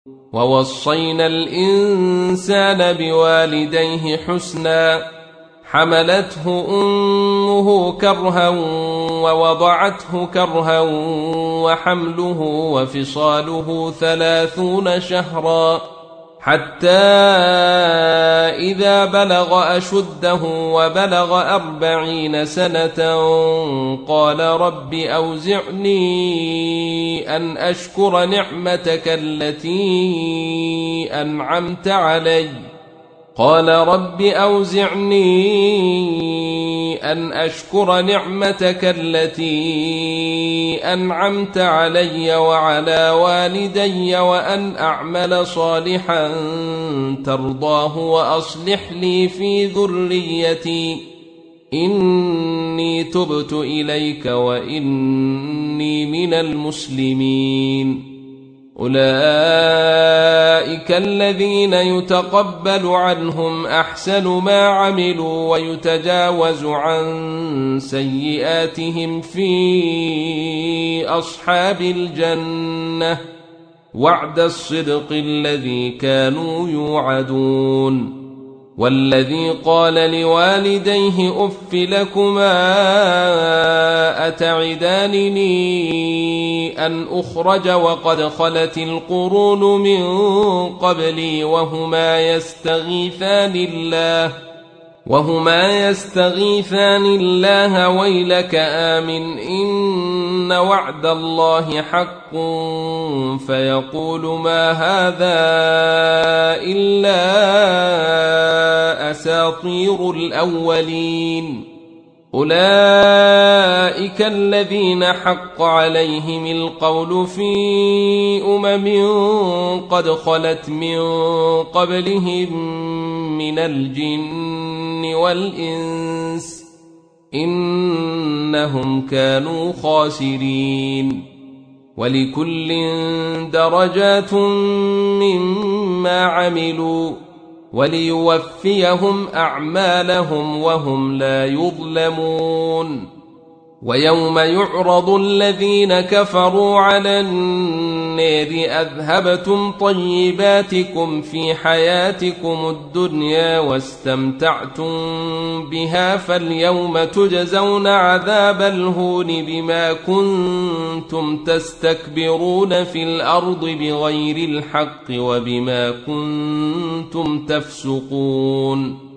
ووصينا الإنسان بوالديه حسنا حملته أمه كرها ووضعته كرها وحمله وفصاله 30 شهرا حتى إذا بلغ أشده وبلغ 40 سنة قال رب أوزعني أن أشكر نعمتك التي أنعمت علي وعلى والدي وأن أعمل صالحا ترضاه وأصلح لي في ذريتي إني تبت إليك وإني من المسلمين. أولئك الذين يتقبل عنهم أحسن ما عملوا ويتجاوز عن سيئاتهم في أصحاب الجنة وعد الصدق الذي كانوا يوعدون. والذي قال لوالديه أف لكما أتعدانني أن أخرج وقد خلت القرون من قبلي وهما يستغيثان الله ويلك آمن إن وعد الله حق فيقول ما هذا إلا أساطير الأولين. أولئك الذين حق عليهم القول في قد خلت من قبلهم من الجن والإنس إنهم كانوا خاسرين. ولكل درجات مما عملوا وليوفيهم أعمالهم وهم لا يظلمون. ويوم يعرض الذين كفروا على النار أذهبتم طيباتكم في حياتكم الدنيا واستمتعتم بها فاليوم تجزون عذاب الهون بما كنتم تستكبرون في الأرض بغير الحق وبما كنتم تفسقون.